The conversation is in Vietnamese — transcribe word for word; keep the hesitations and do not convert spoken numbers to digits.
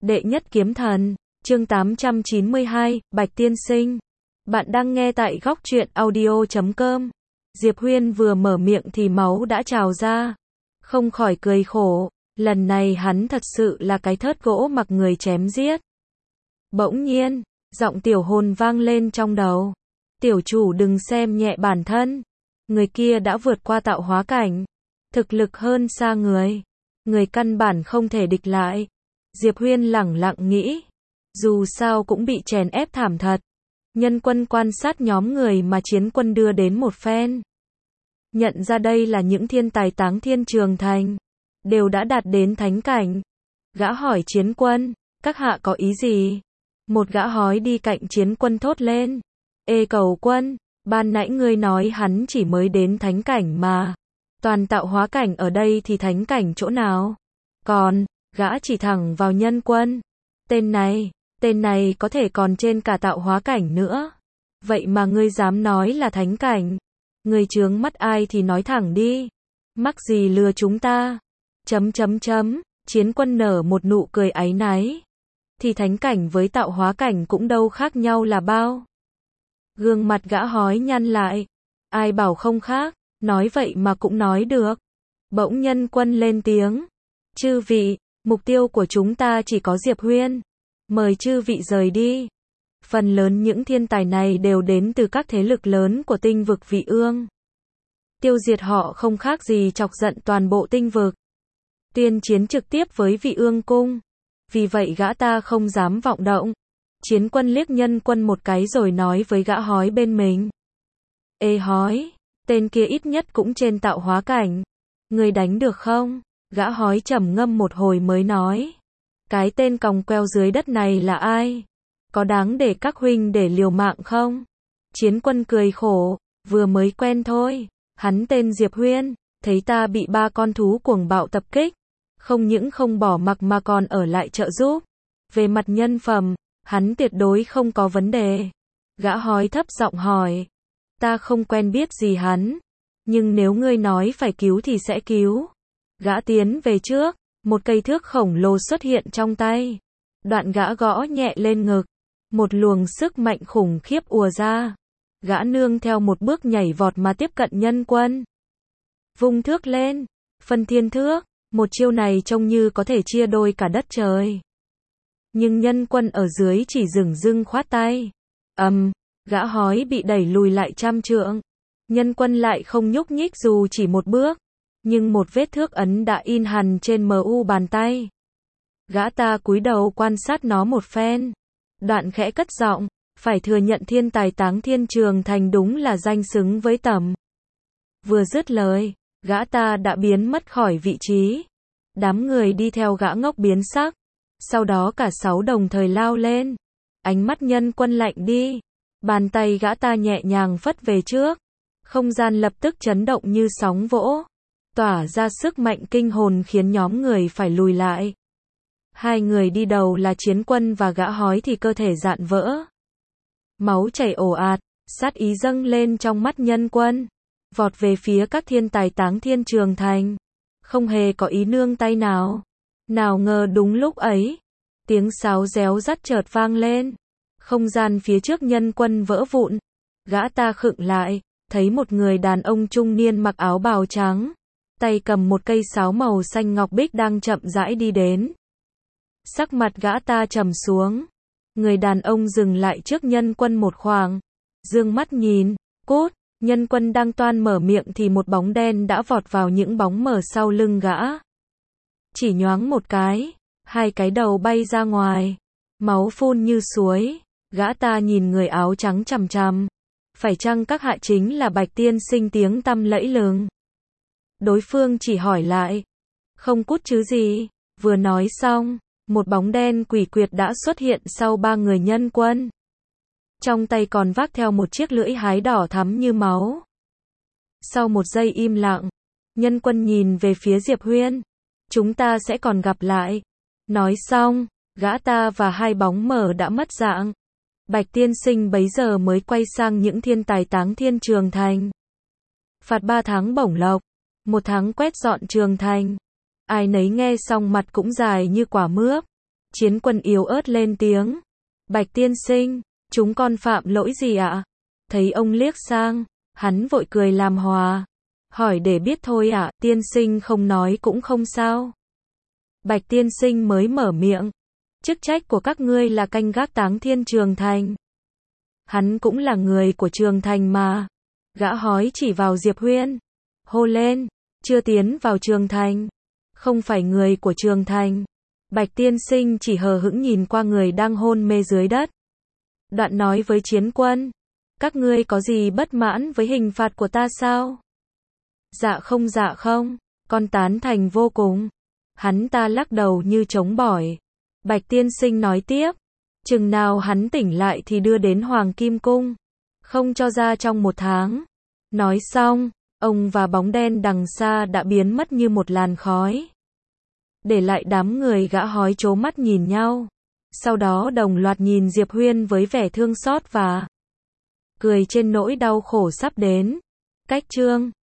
Đệ nhất kiếm thần, chương tám trăm chín mươi hai, Bạch Tiên Sinh. Bạn đang nghe tại góc truyện audio chấm com. Diệp Huyên vừa mở miệng thì máu đã trào ra. Không khỏi cười khổ, lần này hắn thật sự là cái thớt gỗ mặc người chém giết. Bỗng nhiên, giọng tiểu hồn vang lên trong đầu. Tiểu chủ đừng xem nhẹ bản thân. Người kia đã vượt qua tạo hóa cảnh. Thực lực hơn xa người. Người căn bản không thể địch lại. Diệp Huyên lẳng lặng nghĩ. Dù sao cũng bị chèn ép thảm thật. Nhân quân quan sát nhóm người mà chiến quân đưa đến một phen. Nhận ra đây là những thiên tài táng thiên trường thành. Đều đã đạt đến thánh cảnh. Gã hỏi chiến quân, các hạ có ý gì? Một gã hói đi cạnh chiến quân thốt lên. Ê cầu quân, ban nãy ngươi nói hắn chỉ mới đến thánh cảnh mà. Toàn tạo hóa cảnh ở đây thì thánh cảnh chỗ nào? Còn, gã chỉ thẳng vào nhân quân. Tên này, tên này có thể còn trên cả tạo hóa cảnh nữa. Vậy mà ngươi dám nói là thánh cảnh. Ngươi chướng mắt ai thì nói thẳng đi. Mắc gì lừa chúng ta? Chấm chấm chấm, chiến quân nở một nụ cười áy náy. Thì thánh cảnh với tạo hóa cảnh cũng đâu khác nhau là bao. Gương mặt gã hói nhăn lại. Ai bảo không khác, nói vậy mà cũng nói được. Bỗng nhân quân lên tiếng. Chư vị, mục tiêu của chúng ta chỉ có Diệp Huyên. Mời chư vị rời đi. Phần lớn những thiên tài này đều đến từ các thế lực lớn của tinh vực Vị Ương. Tiêu diệt họ không khác gì chọc giận toàn bộ tinh vực. Tuyên chiến trực tiếp với Vị Ương cung. Vì vậy gã ta không dám vọng động. Chiến quân liếc nhân quân một cái rồi nói với gã hói bên mình. Ê hói, tên kia ít nhất cũng trên tạo hóa cảnh. Người đánh được không? Gã hói trầm ngâm một hồi mới nói. Cái tên còng queo dưới đất này là ai? Có đáng để các huynh để liều mạng không? Chiến quân cười khổ, vừa mới quen thôi. Hắn tên Diệp Huyên, thấy ta bị ba con thú cuồng bạo tập kích. Không những không bỏ mặc mà còn ở lại trợ giúp. Về mặt nhân phẩm, hắn tuyệt đối không có vấn đề. Gã hói thấp giọng hỏi. Ta không quen biết gì hắn. Nhưng nếu ngươi nói phải cứu thì sẽ cứu. Gã tiến về trước. Một cây thước khổng lồ xuất hiện trong tay. Đoạn gã gõ nhẹ lên ngực. Một luồng sức mạnh khủng khiếp ùa ra. Gã nương theo một bước nhảy vọt mà tiếp cận nhân quân. Vung thước lên. Phân thiên thước. Một chiêu này trông như có thể chia đôi cả đất trời. Nhưng nhân quân ở dưới chỉ dửng dưng khoát tay. Ầm, um, gã hói bị đẩy lùi lại trăm trượng. Nhân quân lại không nhúc nhích dù chỉ một bước. Nhưng một vết thước ấn đã in hằn trên mờ u bàn tay. Gã ta cúi đầu quan sát nó một phen. Đoạn khẽ cất giọng, phải thừa nhận thiên tài táng thiên trường thành đúng là danh xứng với tầm. Vừa dứt lời, gã ta đã biến mất khỏi vị trí. Đám người đi theo gã ngốc biến sắc. Sau đó cả sáu đồng thời lao lên. Ánh mắt nhân quân lạnh đi. Bàn tay gã ta nhẹ nhàng phất về trước. Không gian lập tức chấn động như sóng vỗ. Tỏa ra sức mạnh kinh hồn khiến nhóm người phải lùi lại. Hai người đi đầu là chiến quân và gã hói thì cơ thể dạn vỡ. Máu chảy ồ ạt, sát ý dâng lên trong mắt nhân quân. Vọt về phía các thiên tài táng thiên trường thành. Không hề có ý nương tay nào. Nào ngờ đúng lúc ấy. Tiếng sáo réo rắt chợt vang lên. Không gian phía trước nhân quân vỡ vụn. Gã ta khựng lại, thấy một người đàn ông trung niên mặc áo bào trắng. Tay cầm một cây sáo màu xanh ngọc bích đang chậm rãi đi đến. Sắc mặt gã ta trầm xuống. Người đàn ông dừng lại trước nhân quân một khoảng. Dương mắt nhìn, cốt, nhân quân đang toan mở miệng thì một bóng đen đã vọt vào những bóng mờ sau lưng gã. Chỉ nhoáng một cái, hai cái đầu bay ra ngoài. Máu phun như suối. Gã ta nhìn người áo trắng chằm chằm. Phải chăng các hạ chính là Bạch Tiên Sinh tiếng tăm lẫy lừng? Đối phương chỉ hỏi lại. Không cút chứ gì. Vừa nói xong, một bóng đen quỷ quyệt đã xuất hiện sau ba người nhân quân. Trong tay còn vác theo một chiếc lưỡi hái đỏ thắm như máu. Sau một giây im lặng, nhân quân nhìn về phía Diệp Huyên. Chúng ta sẽ còn gặp lại. Nói xong, gã ta và hai bóng mờ đã mất dạng. Bạch Tiên Sinh bấy giờ mới quay sang những thiên tài táng thiên trường thành. Phạt ba tháng bổng lộc. Một tháng quét dọn trường thành. Ai nấy nghe xong mặt cũng dài như quả mướp. Chiến Quân yếu ớt lên tiếng. Bạch tiên sinh, chúng con phạm lỗi gì ạ? Thấy ông liếc sang, hắn vội cười làm hòa. Hỏi để biết thôi ạ, tiên sinh không nói cũng không sao. Bạch tiên sinh mới mở miệng. Chức trách của các ngươi là canh gác Táng Thiên Trường Thành. Hắn cũng là người của Trường Thành mà. Gã hói chỉ vào Diệp Huyên. Hô lên, chưa tiến vào Trường Thành. Không phải người của Trường Thành. Bạch tiên sinh chỉ hờ hững nhìn qua người đang hôn mê dưới đất. Đoạn nói với Chiến Quân. Các ngươi có gì bất mãn với hình phạt của ta sao? Dạ không dạ không, con tán thành vô cùng. Hắn ta lắc đầu như chống bỏi. Bạch tiên sinh nói tiếp. Chừng nào hắn tỉnh lại thì đưa đến Hoàng Kim Cung. Không cho ra trong một tháng. Nói xong, ông và bóng đen đằng xa đã biến mất như một làn khói. Để lại đám người gã hói trố mắt nhìn nhau. Sau đó đồng loạt nhìn Diệp Huyên với vẻ thương xót và cười trên nỗi đau khổ sắp đến. Cách chương